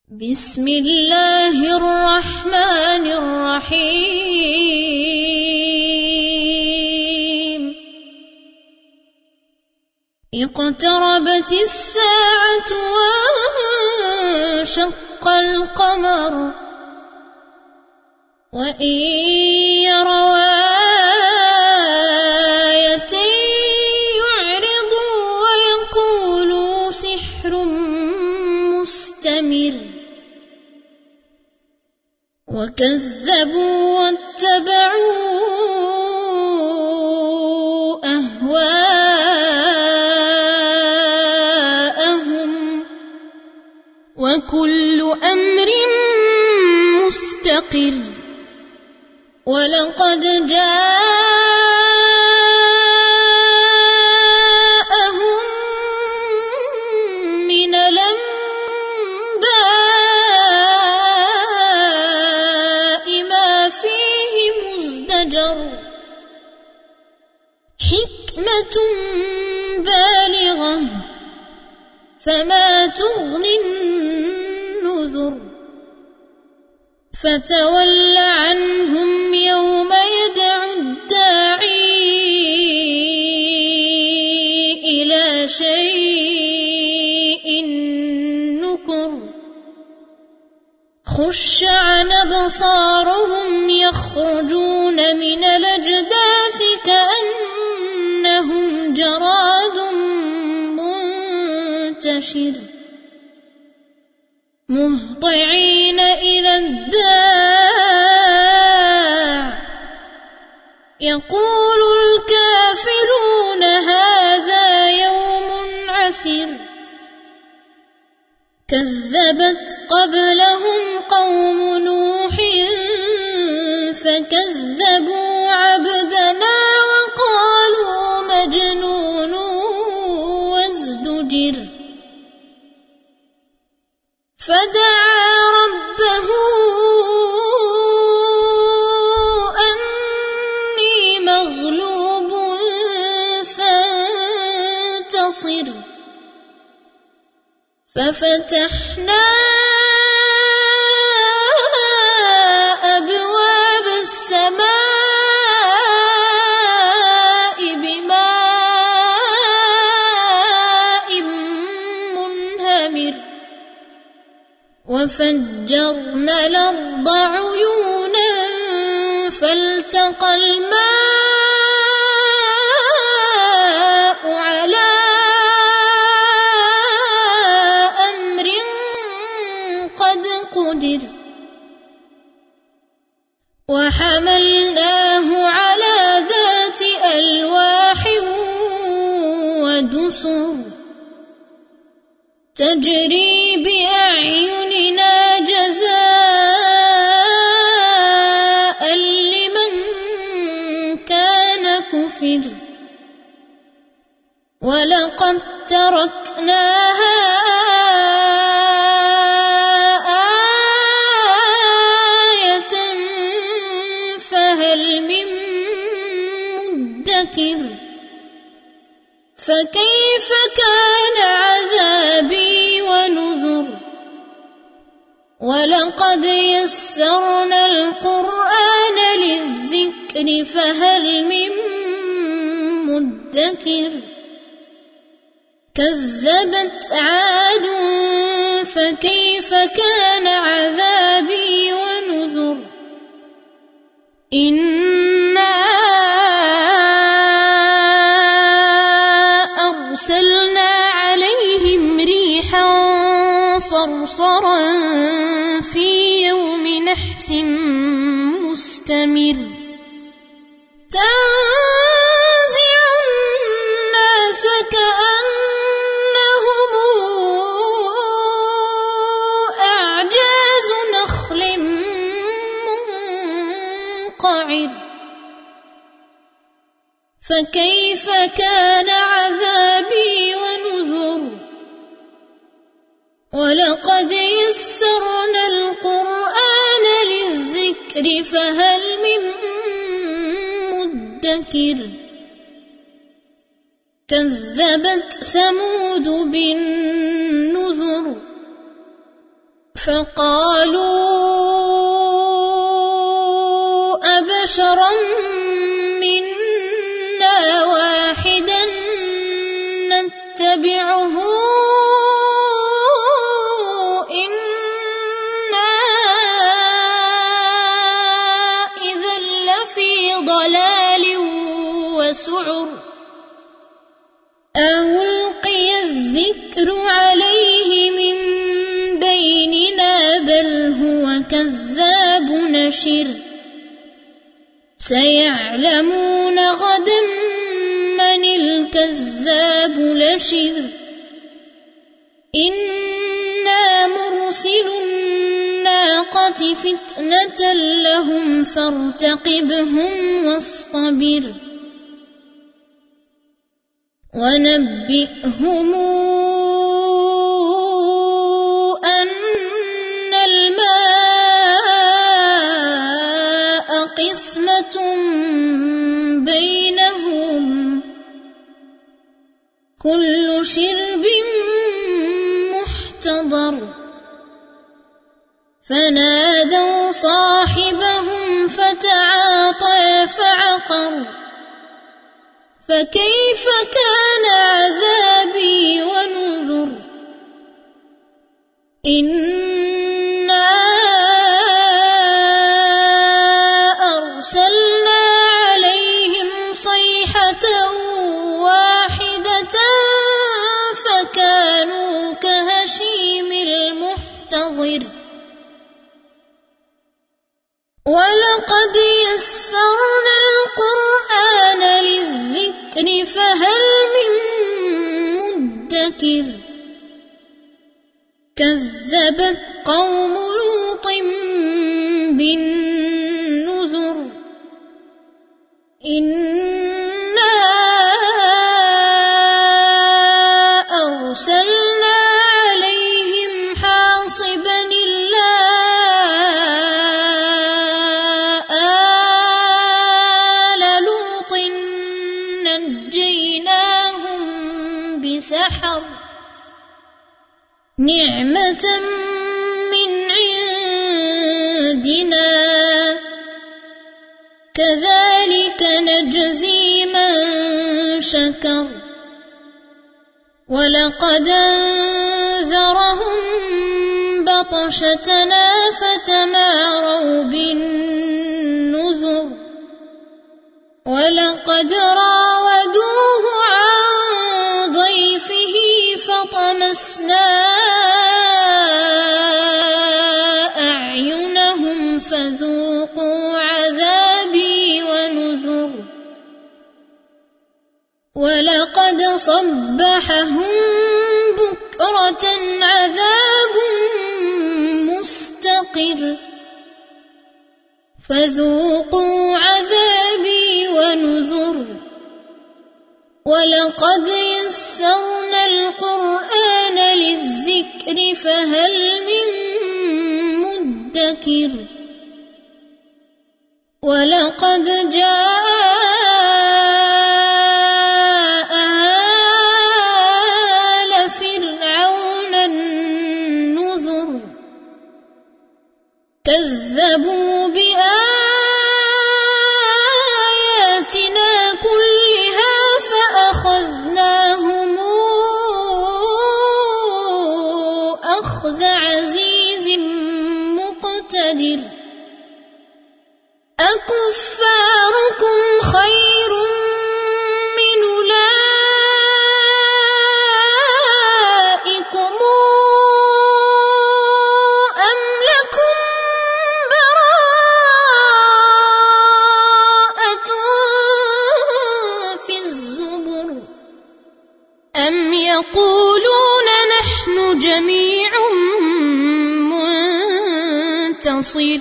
بسم الله الرحمن الرحيم اقتربت الساعة وانشق القمر وإن يروا آية يعرضوا ويقولوا سحر مستمر وكذبوا واتبعوا أهواءهم وكل أمر مستقر ولقد جاءهم من الأنباء ما فيه مزدجر حكمة بالغة فما تغني النذر فتول عنهم يوم يدعو الداعي إلى شيء نكر خش عن أبصارهم يخرجون من الأجداث كأنهم جراد منتشر مهطعين إلى الداع يقول الكافرون هذا يوم عسر كذبت قبلهم قوم نوح فكذبوا عبدنا وقالوا مجنون وازدجر فدعا ربه أني مغلوب فانتصر ففتحنا أبواب السماء بماء منهمر وفجرنا الأرض عيونا فالتقى الماء على أمر قد قدر وحملناه على ذات ألواح ودسر تجري بأعيننا جزاء لمن كان كفر ولقد تركناها آية فهل من مدكر فكيف كان عذابي ونذر ولقد يسرنا القرآن للذكر فهل من مدكر كذبت عاد فكيف كان عذابي ونذر إنا أرسلنا عليهم ريحا صرصرا في يوم نحس مستمر تنزع الناس كأنهم أعجاز نخل منقعر فكيف كان عذابي ونذر ولقد يسرنا القرآن للذكر فهل من مدكر كذبت ثمود بالنذر فقالوا أبشرا منا واحدا نتبعه إنا إذا لفي ضلال وسعر ألقي الذكر عليه من بيننا بل هو كذاب نشر سيعلمون غدا من الكذاب الأشر إنا مرسل الناقة فتنة لهم فارتقبهم واصطبر ونبئهم أن الماء قسمة بينهم كل شرب محتضر فنادوا صاحبهم فتعاطى فعقر فكيف كان عذابي ونذر إنا أرسلنا عليهم صيحة واحدة فكانوا كهشيم المحتضر ولقد يسرنا القرآن للذكر فهل من مدكر كذبت قوم لوط بالنذر إنا أرسلنا عليهم حاصبا إلا آل لوط نجيناهم بسحر نعمة من عندنا كذلك نجزي من شكر ولقد أنذرهم بطشتنا فتماروا بالنذر ولقد راودوه عن ضيفه فطمسنا أعينهم فذوقوا عذابي ونذر ولقد صبحهم بكرة عذاب مستقر فذوقوا عذابي ونذر ولقد يسرنا القرآن للذكر فهل من مدكر ولقد جاء آل فرعون النذر كذبوا بآياتنا كلها فأخذناهم أخذ عزيز مقتدر أكفاركم خير من أولئكم أم لكم براءة في الزبر أم يقولون نحن جميع منتصر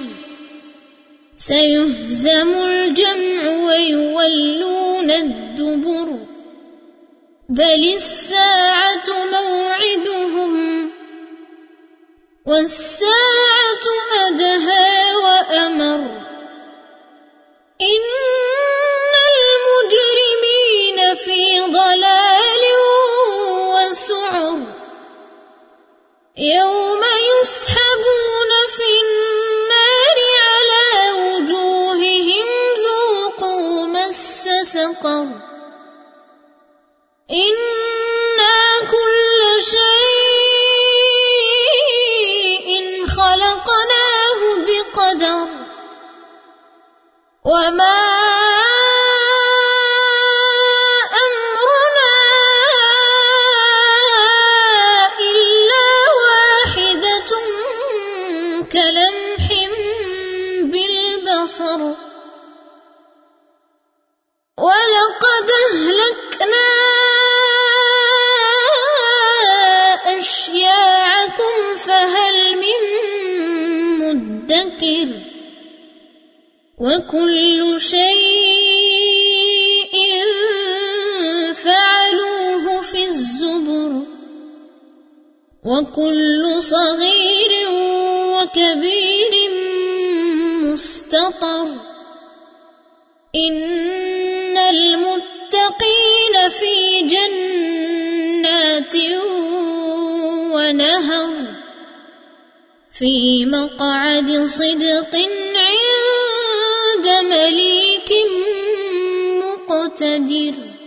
سيهزم الجمع ويولون الدبر بل الساعة موعدهم والساعة أدهى وأمر إن المجرمين في ضلال وسعر يوم يسحبون وما أمرنا إلا واحدة كلمح بالبصر ولقد أهلكنا أشياعكم فهل من مدكر وكل شيء فعلوه في الزبر وكل صغير وكبير مستطر إن المتقين في جنات ونهر في مقعد صدق عند مليك مقتدر.